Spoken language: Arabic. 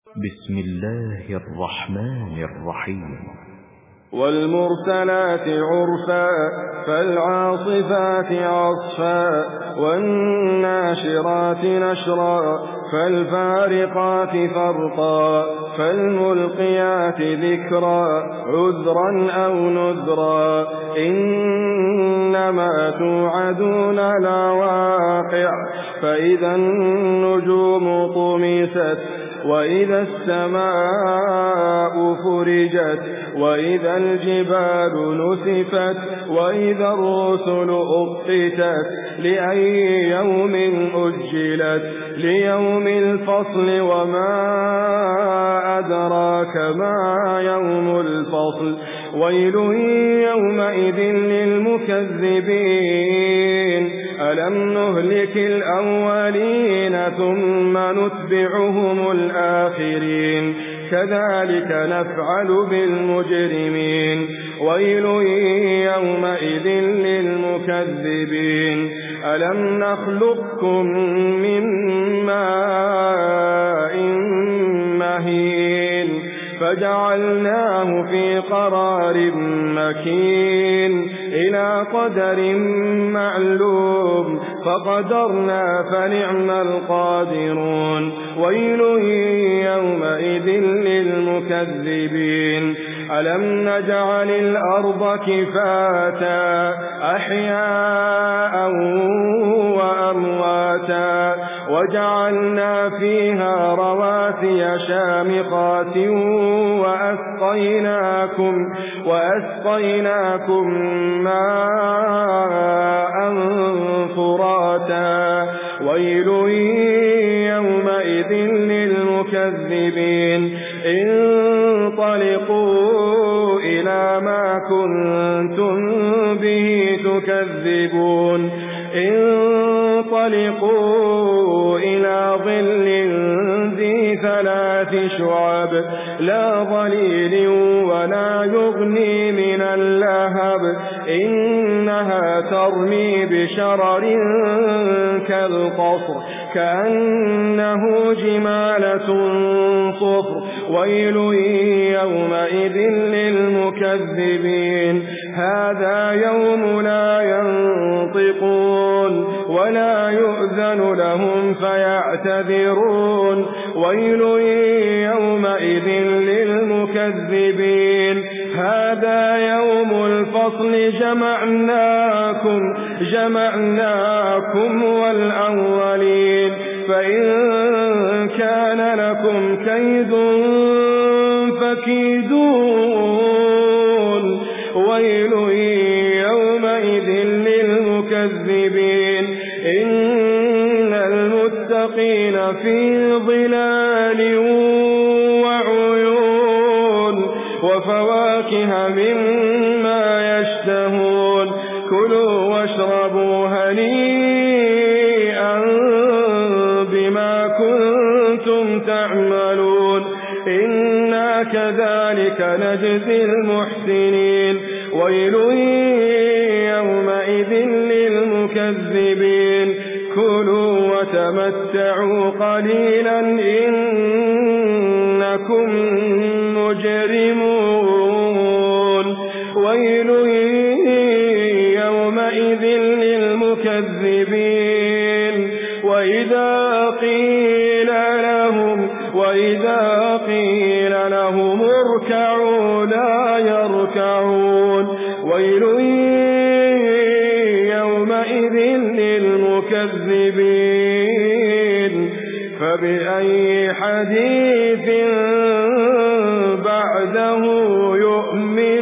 بسم الله الرحمن الرحيم. والمرسلات عرفا فالعاصفات عصفا والناشرات نشرا فالفارقات فرقا فالملقيات ذكرا عذرا أو نذرا إنما توعدون لواقع فإذا النجوم طمست وإذا السماء فرجت وإذا الجبال نسفت وإذا الرسل أقتت لأي يوم أجلت ليوم الفصل وما أدراك ما يوم الفصل ويل يومئذ للمكذبين ألم نهلك الأولين ثم نتبعهم الآخرين كذلك نفعل بالمجرمين ويل يومئذ للمكذبين ألم نخلقكم من ماء مهين فجعلناه في قرار مكين إلى قدر معلوم فقدرنا فنعم القادرون ويل يومئذ للمكذبين ألم نجعل الأرض كفاتا أحياء وأمواتا وجعلنا فيها رواسي شامخات وأسقيناكم ماء فراتا ويل يومئذ للمكذبين انطلقوا إلى ما كنتم به تكذبون انطلقوا إلى ظل ذي 3 شعب لا ظليل ولا يغني من اللهب إنها ترمي بشرر كالقصر كأنه جمالة صفر ويل يومئذ للمكذبين هذا يوم لا ينطقون ولا يؤذن لهم فيعتذرون ويل يومئذ للمكذبين هذا يوم الفصل جمعناكم والأولين فإن كان لكم كيد فكيدون ويل يومئذ للمكذبين إن المتقين في ظلال وعيون وفواكه مما يشتهون كلوا واشربوا هنيئا بما كنتم تعملون إنا كذلك نجزي المحسنين ويل يومئذ للمكذبين كلوا وتمتعوا قليلا إنكم مجرمون ويل يومئذ للمكذبين وإذا قيل لهم اركعوا لا يركعون ويل يومئذ للمكذبين فبأي حديث بعده يؤمن